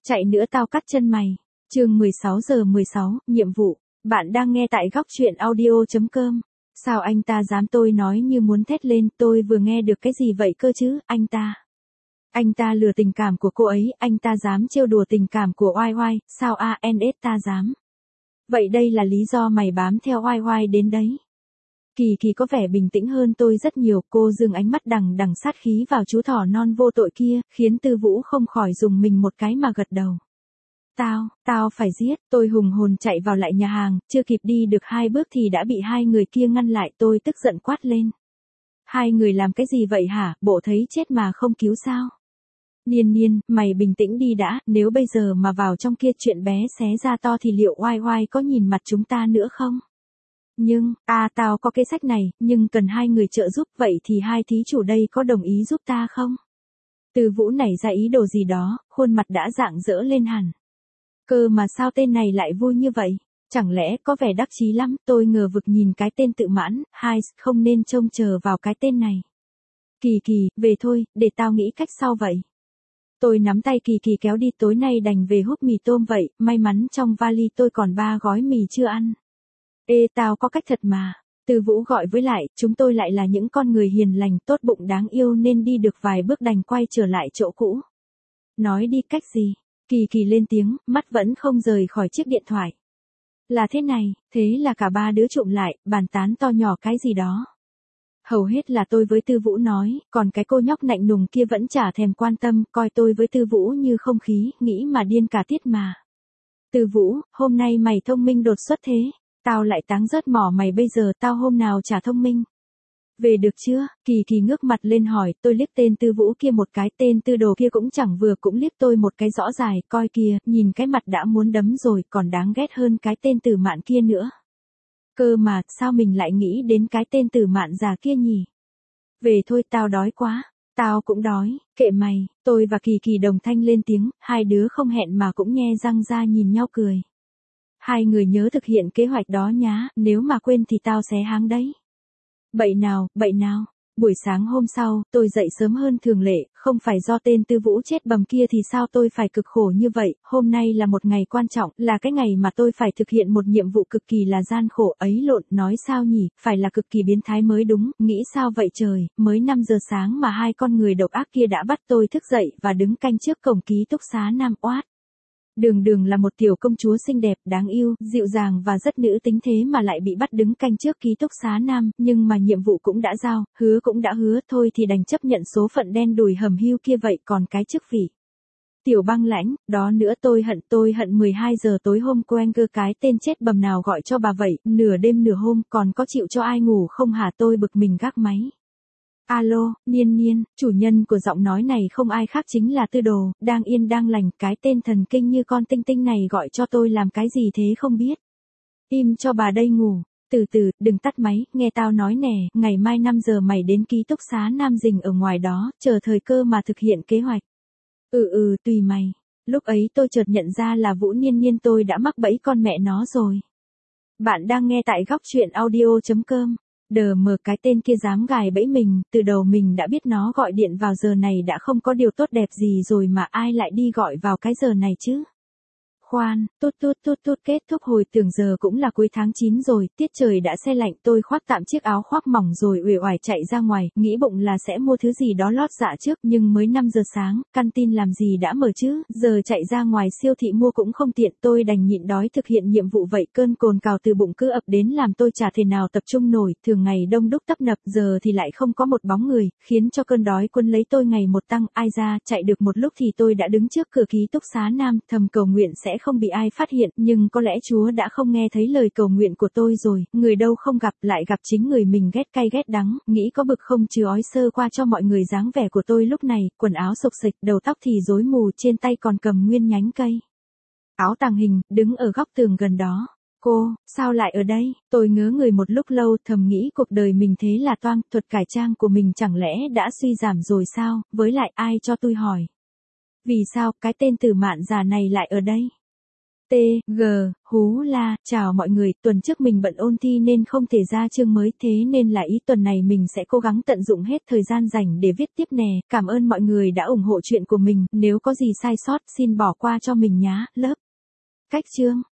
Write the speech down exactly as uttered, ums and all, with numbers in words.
Chạy nữa tao cắt chân mày. Chương mười sáu giờ mười sáu, nhiệm vụ. Bạn đang nghe tại góc truyện audio chấm com. Sao anh ta dám, tôi nói như muốn thét lên, tôi vừa nghe được cái gì vậy cơ chứ, anh ta. Anh ta lừa tình cảm của cô ấy, anh ta dám trêu đùa tình cảm của Oai Oai, sao a en ét ta dám. Vậy đây là lý do mày bám theo Oai Oai đến đấy. Kỳ Kỳ có vẻ bình tĩnh hơn tôi rất nhiều, cô dừng ánh mắt đằng đằng sát khí vào chú thỏ non vô tội kia, khiến Tư Vũ không khỏi dùng mình một cái mà gật đầu. Tao, tao phải giết, tôi hùng hồn chạy vào lại nhà hàng, chưa kịp đi được hai bước thì đã bị hai người kia ngăn lại, tôi tức giận quát lên. Hai người làm cái gì vậy hả, bộ thấy chết mà không cứu sao? Niên Niên, mày bình tĩnh đi đã, nếu bây giờ mà vào trong kia chuyện bé xé ra to thì liệu Oai Oai có nhìn mặt chúng ta nữa không? Nhưng, à tao có cái sách này, nhưng cần hai người trợ giúp, vậy thì hai thí chủ đây có đồng ý giúp ta không? Từ Vũ nảy ra ý đồ gì đó, khuôn mặt đã rạng rỡ lên hẳn. Cơ mà sao tên này lại vui như vậy? Chẳng lẽ có vẻ đắc chí lắm, tôi ngờ vực nhìn cái tên tự mãn, hai, không nên trông chờ vào cái tên này. Kỳ Kỳ, về thôi, để tao nghĩ cách sau vậy. Tôi nắm tay Kỳ Kỳ kéo đi, tối nay đành về hút mì tôm vậy, may mắn trong vali tôi còn ba gói mì chưa ăn. Ê tao có cách thật mà. Từ Vũ gọi với lại, chúng tôi lại là những con người hiền lành tốt bụng đáng yêu nên đi được vài bước đành quay trở lại chỗ cũ. Nói đi, cách gì? Kỳ Kỳ lên tiếng, mắt vẫn không rời khỏi chiếc điện thoại. Là thế này, thế là cả ba đứa trụm lại, bàn tán to nhỏ cái gì đó. Hầu hết là tôi với Tư Vũ nói, còn cái cô nhóc nạnh nùng kia vẫn chả thèm quan tâm, coi tôi với Tư Vũ như không khí, nghĩ mà điên cả tiết mà. Tư Vũ, hôm nay mày thông minh đột xuất thế. Tao lại táng rớt mỏ mày bây giờ, tao hôm nào chả thông minh. Về được chưa? Kỳ Kỳ ngước mặt lên hỏi, tôi liếc tên Tư Vũ kia một cái, tên Tư Đồ kia cũng chẳng vừa cũng liếc tôi một cái rõ dài, coi kìa, nhìn cái mặt đã muốn đấm rồi, còn đáng ghét hơn cái tên Tử Mạn kia nữa. Cơ mà, sao mình lại nghĩ đến cái tên Tử Mạn già kia nhỉ? Về thôi, tao đói quá. Tao cũng đói, kệ mày, tôi và Kỳ Kỳ đồng thanh lên tiếng, hai đứa không hẹn mà cũng nhe răng ra nhìn nhau cười. Hai người nhớ thực hiện kế hoạch đó nhá, nếu mà quên thì tao xé háng đấy. Bậy nào, bậy nào. Buổi sáng hôm sau, tôi dậy sớm hơn thường lệ, không phải do tên Tư Vũ chết bầm kia thì sao tôi phải cực khổ như vậy, hôm nay là một ngày quan trọng, là cái ngày mà tôi phải thực hiện một nhiệm vụ cực kỳ là gian khổ ấy lộn, nói sao nhỉ, phải là cực kỳ biến thái mới đúng, nghĩ sao vậy trời, mới năm giờ sáng mà hai con người độc ác kia đã bắt tôi thức dậy và đứng canh trước cổng ký túc xá Nam Oát. Đường Đường là một tiểu công chúa xinh đẹp, đáng yêu, dịu dàng và rất nữ tính thế mà lại bị bắt đứng canh trước ký túc xá Nam, nhưng mà nhiệm vụ cũng đã giao, hứa cũng đã hứa, thôi thì đành chấp nhận số phận đen đủi hầm hiu kia vậy, còn cái chức vị. Tiểu Băng Lãnh, đó nữa tôi hận tôi hận mười hai giờ tối hôm quen cơ cái tên chết bầm nào gọi cho bà vậy, nửa đêm nửa hôm còn có chịu cho ai ngủ không hả, tôi bực mình gác máy. Alo, Niên Niên, chủ nhân của giọng nói này không ai khác chính là Tư Đồ, đang yên đang lành, cái tên thần kinh như con tinh tinh này gọi cho tôi làm cái gì thế không biết. Im cho bà đây ngủ, từ từ, đừng tắt máy, nghe tao nói nè, ngày mai năm giờ mày đến ký túc xá Nam Dình ở ngoài đó, chờ thời cơ mà thực hiện kế hoạch. Ừ ừ, tùy mày. Lúc ấy tôi chợt nhận ra là Vũ Niên Niên tôi đã mắc bẫy con mẹ nó rồi. Bạn đang nghe tại góc truyện audio chấm com. Đờ mờ, cái tên kia dám gài bẫy mình, từ đầu mình đã biết nó gọi điện vào giờ này đã không có điều tốt đẹp gì rồi mà ai lại đi gọi vào cái giờ này chứ. Khoan, tút tút tút tút kết thúc hồi tưởng giờ cũng là cuối tháng chín rồi, tiết trời đã se lạnh, tôi khoác tạm chiếc áo khoác mỏng rồi uể oải chạy ra ngoài, nghĩ bụng là sẽ mua thứ gì đó lót dạ trước, nhưng mới năm giờ sáng, căn tin làm gì đã mở chứ, giờ chạy ra ngoài siêu thị mua cũng không tiện, tôi đành nhịn đói thực hiện nhiệm vụ vậy, cơn cồn cào từ bụng cứ ập đến làm tôi chả thể nào tập trung nổi, thường ngày đông đúc tấp nập, giờ thì lại không có một bóng người, khiến cho cơn đói quân lấy tôi ngày một tăng, ai ra, chạy được một lúc thì tôi đã đứng trước cửa ký túc xá Nam, thầm cầu nguyện sẽ không bị ai phát hiện, nhưng có lẽ Chúa đã không nghe thấy lời cầu nguyện của tôi rồi, người đâu không gặp, lại gặp chính người mình ghét cay ghét đắng, nghĩ có bực không chứ ói sơ qua cho mọi người dáng vẻ của tôi lúc này, quần áo xộc xịch, đầu tóc thì rối mù, trên tay còn cầm nguyên nhánh cây. Áo tàng hình, đứng ở góc tường gần đó. Cô, sao lại ở đây? Tôi ngớ người một lúc lâu, thầm nghĩ cuộc đời mình thế là toang, thuật cải trang của mình chẳng lẽ đã suy giảm rồi sao, với lại ai cho tôi hỏi. Vì sao, cái tên Tử Mạn già này lại ở đây? T, G, hú la, chào mọi người, tuần trước mình bận ôn thi nên không thể ra chương mới, thế nên là ý tuần này mình sẽ cố gắng tận dụng hết thời gian rảnh để viết tiếp nè, cảm ơn mọi người đã ủng hộ chuyện của mình, nếu có gì sai sót xin bỏ qua cho mình nhá, lớp. Cách chương.